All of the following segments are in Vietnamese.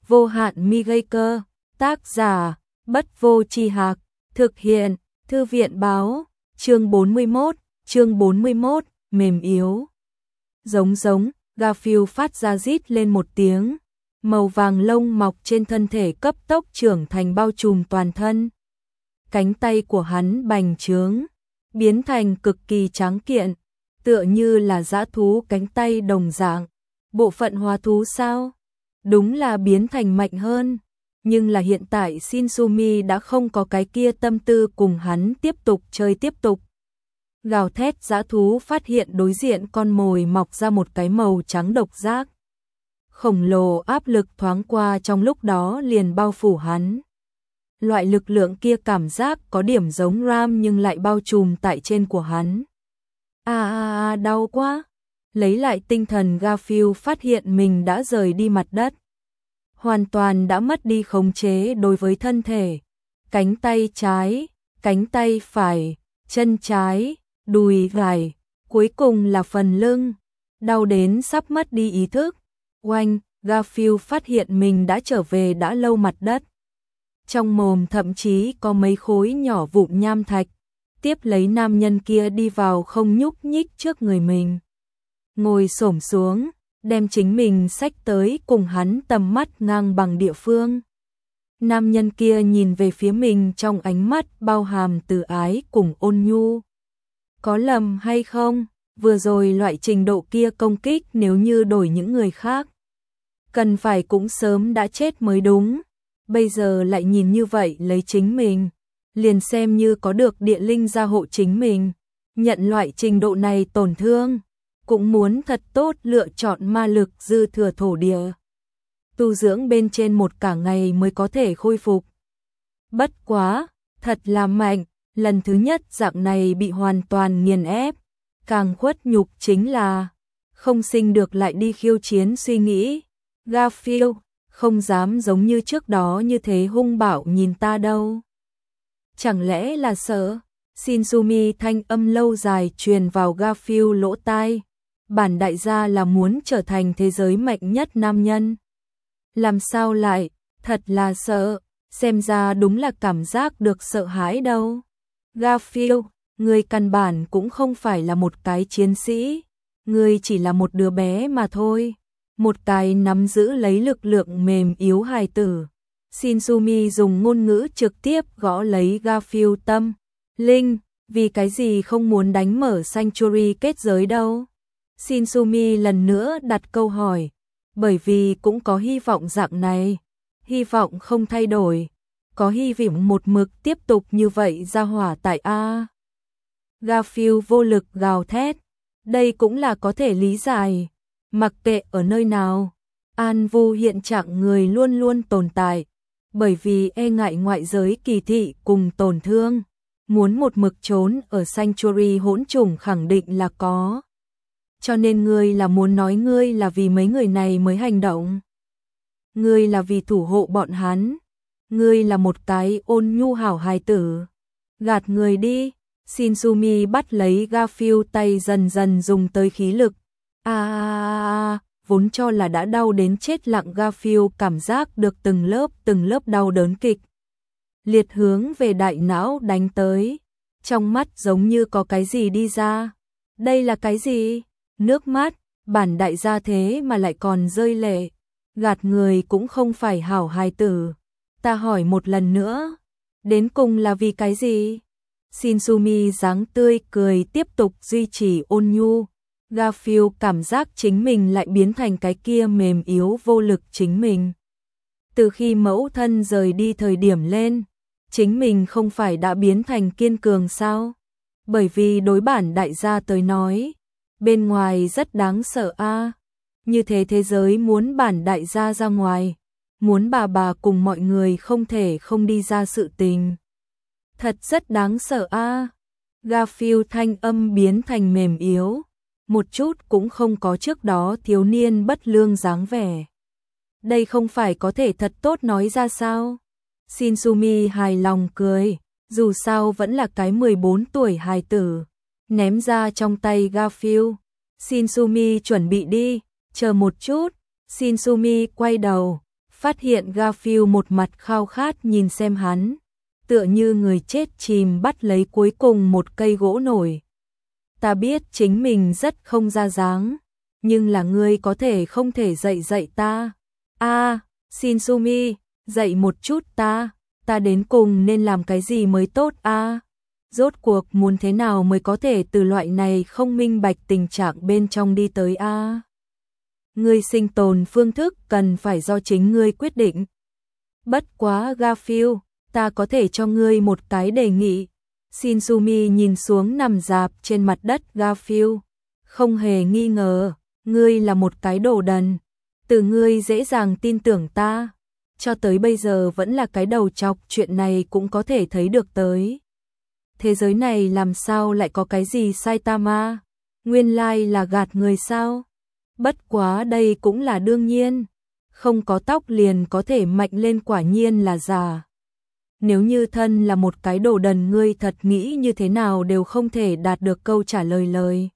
Vô hạn mi gây cơ. Tác giả, Bất Vô Tri Hạc. Thực hiện, Thư viện báo. Chương 41, mềm yếu. Giống, Garfield phát ra rít lên một tiếng. Màu vàng lông mọc trên thân thể cấp tốc trưởng thành bao trùm toàn thân. Cánh tay của hắn bành trướng, biến thành cực kỳ tráng kiện, tựa như là dã thú cánh tay đồng dạng. Bộ phận hóa thú sao? Đúng là biến thành mạnh hơn, nhưng là hiện tại Shinsumi đã không có cái kia tâm tư cùng hắn tiếp tục chơi tiếp tục. Gào thét dã thú phát hiện đối diện con mồi mọc ra một cái màu trắng độc giác. Khổng lồ áp lực thoáng qua trong lúc đó liền bao phủ hắn. Loại lực lượng kia cảm giác có điểm giống Ram nhưng lại bao trùm tại trên của hắn. Đau quá. Lấy lại tinh thần, Garfield phát hiện mình đã rời đi mặt đất. Hoàn toàn đã mất đi khống chế đối với thân thể. Cánh tay trái, cánh tay phải, chân trái, đùi gài, cuối cùng là phần lưng. Đau đến sắp mất đi ý thức. Oanh, Garfield phát hiện mình đã trở về đã lâu mặt đất. Trong mồm thậm chí có mấy khối nhỏ vụn nham thạch. Tiếp lấy nam nhân kia đi vào không nhúc nhích trước người mình. Ngồi xổm xuống, đem chính mình xách tới cùng hắn tầm mắt ngang bằng địa phương. Nam nhân kia nhìn về phía mình trong ánh mắt bao hàm từ ái cùng ôn nhu. Có lầm hay không? Vừa rồi loại trình độ kia công kích nếu như đổi những người khác, cần phải cũng sớm đã chết mới đúng. Bây giờ lại nhìn như vậy lấy chính mình, liền xem như có được địa linh gia hộ chính mình. Nhận loại trình độ này tổn thương, cũng muốn thật tốt lựa chọn ma lực dư thừa thổ địa. Tu dưỡng bên trên một cả ngày mới có thể khôi phục. Bất quá, thật là mạnh, lần thứ nhất dạng này bị hoàn toàn nghiền ép. Càng khuất nhục chính là không sinh được lại đi khiêu chiến suy nghĩ. Garfield, không dám giống như trước đó như thế hung bạo nhìn ta đâu. Chẳng lẽ là sợ? Shinsumi thanh âm lâu dài truyền vào Garfield lỗ tai. Bản đại gia là muốn trở thành thế giới mạnh nhất nam nhân. Làm sao lại, thật là sợ, xem ra đúng là cảm giác được sợ hãi đâu. Garfield, ngươi căn bản cũng không phải là một cái chiến sĩ, ngươi chỉ là một đứa bé mà thôi. Một cái nắm giữ lấy lực lượng mềm yếu hài tử. Shinsumi dùng ngôn ngữ trực tiếp gõ lấy Garfield tâm linh, vì cái gì không muốn đánh mở Sanctuary kết giới đâu? Shinsumi lần nữa đặt câu hỏi, bởi vì cũng có hy vọng dạng này, hy vọng không thay đổi, có hy vọng một mực tiếp tục như vậy ra hỏa tại A. Garfield vô lực gào thét, đây cũng là có thể lý giải, mặc kệ ở nơi nào, An Vu hiện trạng người luôn luôn tồn tại, bởi vì e ngại ngoại giới kỳ thị cùng tổn thương, muốn một mực trốn ở Sanctuary hỗn trùng khẳng định là có. Cho nên ngươi là muốn nói ngươi là vì mấy người này mới hành động. Ngươi là vì thủ hộ bọn hắn. Ngươi là một cái ôn nhu hảo hài tử. Gạt người đi. Shinsumi bắt lấy Garfield tay dần dần dùng tới khí lực. Vốn cho là đã đau đến chết lặng, Garfield cảm giác được từng lớp đau đớn kịch liệt hướng về đại não đánh tới. Trong mắt giống như có cái gì đi ra. Đây là cái gì? Nước mắt, bản đại gia thế mà lại còn rơi lệ. Gạt người cũng không phải hảo hài tử. Ta hỏi một lần nữa, đến cùng là vì cái gì? Shinsumi dáng tươi cười tiếp tục duy trì ôn nhu. Garfield cảm giác chính mình lại biến thành cái kia mềm yếu vô lực chính mình. Từ khi mẫu thân rời đi thời điểm lên, chính mình không phải đã biến thành kiên cường sao? Bởi vì đối bản đại gia tới nói, bên ngoài rất đáng sợ a. Như thế thế giới muốn bản đại gia ra ngoài, muốn bà cùng mọi người không thể không đi ra sự tình. Thật rất đáng sợ a. Garfield thanh âm biến thành mềm yếu, một chút cũng không có trước đó thiếu niên bất lương dáng vẻ. Đây không phải có thể thật tốt nói ra sao? Shinsumi hài lòng cười, dù sao vẫn là cái 14 tuổi hài tử. Ném ra trong tay Garfield. Shinsumi chuẩn bị đi, chờ một chút. Shinsumi quay đầu, phát hiện Garfield một mặt khao khát nhìn xem hắn, tựa như người chết chìm bắt lấy cuối cùng một cây gỗ nổi. Ta biết chính mình rất không ra dáng, nhưng là ngươi có thể không thể dạy ta. Shinsumi, dạy một chút ta đến cùng nên làm cái gì mới tốt Rốt cuộc muốn thế nào mới có thể từ loại này không minh bạch tình trạng bên trong đi tới Ngươi sinh tồn phương thức cần phải do chính ngươi quyết định. Bất quá Garfield, ta có thể cho ngươi một cái đề nghị. Shinsumi nhìn xuống nằm rạp trên mặt đất Garfield, không hề nghi ngờ, ngươi là một cái đồ đần. Từ ngươi dễ dàng tin tưởng ta, cho tới bây giờ vẫn là cái đầu trọc, chuyện này cũng có thể thấy được tới. Thế giới này làm sao lại có cái gì Saitama? Nguyên lai là gạt người sao? Bất quá đây cũng là đương nhiên, không có tóc liền có thể mạnh lên, quả nhiên là giả. Nếu như thân là một cái đồ đần, ngươi thật nghĩ như thế nào đều không thể đạt được câu trả lời.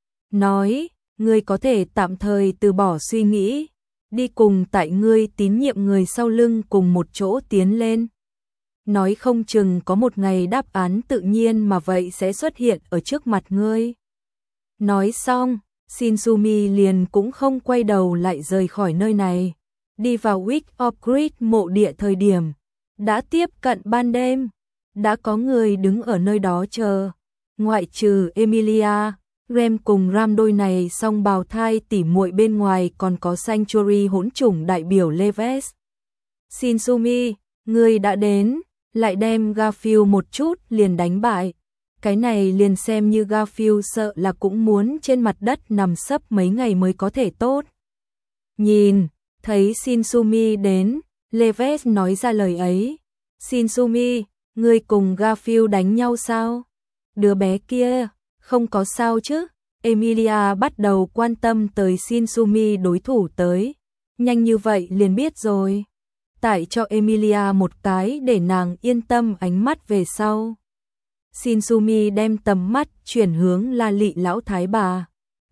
Nói, ngươi có thể tạm thời từ bỏ suy nghĩ, đi cùng tại ngươi tín nhiệm người sau lưng cùng một chỗ tiến lên. Nói không chừng có một ngày đáp án tự nhiên mà vậy sẽ xuất hiện ở trước mặt ngươi. Nói xong, Shinsumi liền cũng không quay đầu lại rời khỏi nơi này. Đi vào Wick of Greed mộ địa thời điểm đã tiếp cận ban đêm, đã có người đứng ở nơi đó chờ. Ngoại trừ Emilia, Rem cùng Ram đôi này song bào thai tỉ muội bên ngoài còn có Sanctuary hỗn chủng đại biểu Leves. Shinsumi, ngươi đã đến, lại đem Garfield một chút liền đánh bại. Cái này liền xem như Garfield sợ là cũng muốn trên mặt đất nằm sấp mấy ngày mới có thể tốt. Nhìn, thấy Shinsumi đến, Leves nói ra lời ấy. Shinsumi, ngươi cùng Garfield đánh nhau sao? Đứa bé kia, không có sao chứ? Emilia bắt đầu quan tâm tới Shinsumi đối thủ tới. Nhanh như vậy liền biết rồi. Tại cho Emilia một cái để nàng yên tâm ánh mắt về sau. Shinsumi đem tầm mắt chuyển hướng La Lị lão thái bà.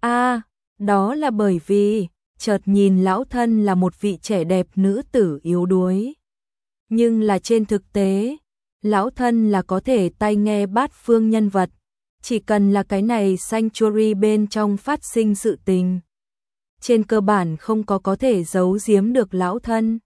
Đó là bởi vì chợt nhìn lão thân là một vị trẻ đẹp nữ tử yếu đuối. Nhưng là trên thực tế, lão thân là có thể tai nghe bát phương nhân vật. Chỉ cần là cái này Sanctuary bên trong phát sinh sự tình, trên cơ bản không có thể giấu giếm được lão thân.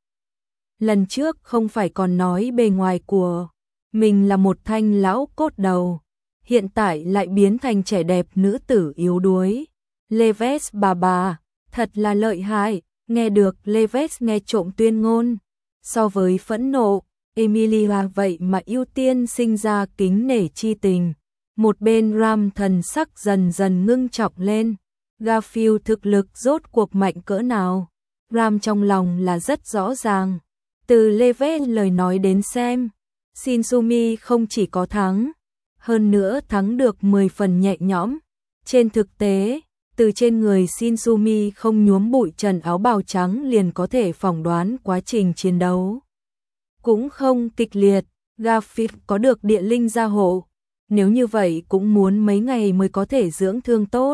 Lần trước không phải còn nói bề ngoài của mình là một thanh lão cốt đầu, hiện tại lại biến thành trẻ đẹp nữ tử yếu đuối. Leves bà, thật là lợi hại. Nghe được Leves nghe trộm tuyên ngôn, so với phẫn nộ, Emilia vậy mà ưu tiên sinh ra kính nể chi tình. Một bên Ram thần sắc dần dần ngưng trọng lên. Garfield thực lực rốt cuộc mạnh cỡ nào, Ram trong lòng là rất rõ ràng. Từ Leves lời nói đến xem, Shinsumi không chỉ có thắng, hơn nữa thắng được 10 phần nhẹ nhõm. Trên thực tế, từ trên người Shinsumi không nhuốm bụi trần áo bào trắng liền có thể phỏng đoán quá trình chiến đấu. Cũng không kịch liệt, Garfield có được địa linh gia hộ, nếu như vậy cũng muốn mấy ngày mới có thể dưỡng thương tốt.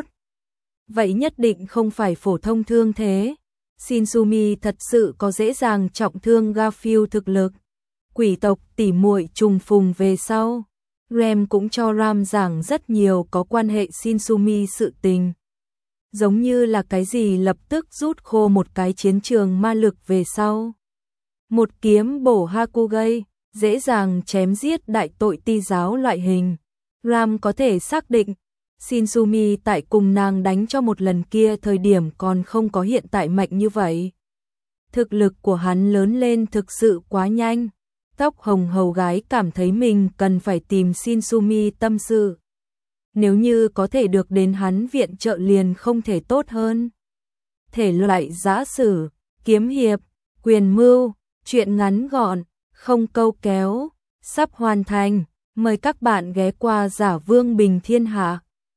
Vậy nhất định không phải phổ thông thương thế. Shinsumi thật sự có dễ dàng trọng thương Garfield thực lực. Quỷ tộc tỉ muội trùng phùng về sau, Rem cũng cho Ram giảng rất nhiều có quan hệ Shinsumi sự tình. Giống như là cái gì lập tức rút khô một cái chiến trường ma lực về sau. Một kiếm bổ Hakugai, dễ dàng chém giết đại tội ti giáo loại hình. Ram có thể xác định, Shinsumi tại cùng nàng đánh cho một lần kia thời điểm còn không có hiện tại mạnh như vậy. Thực lực của hắn lớn lên thực sự quá nhanh. Tóc hồng hầu gái cảm thấy mình cần phải tìm Shinsumi tâm sự. Nếu như có thể được đến hắn viện trợ liền không thể tốt hơn. Thể loại giã sử, kiếm hiệp, quyền mưu, truyện ngắn gọn, không câu kéo, sắp hoàn thành. Mời các bạn ghé qua Giả Vương Bình Thiên Hạ.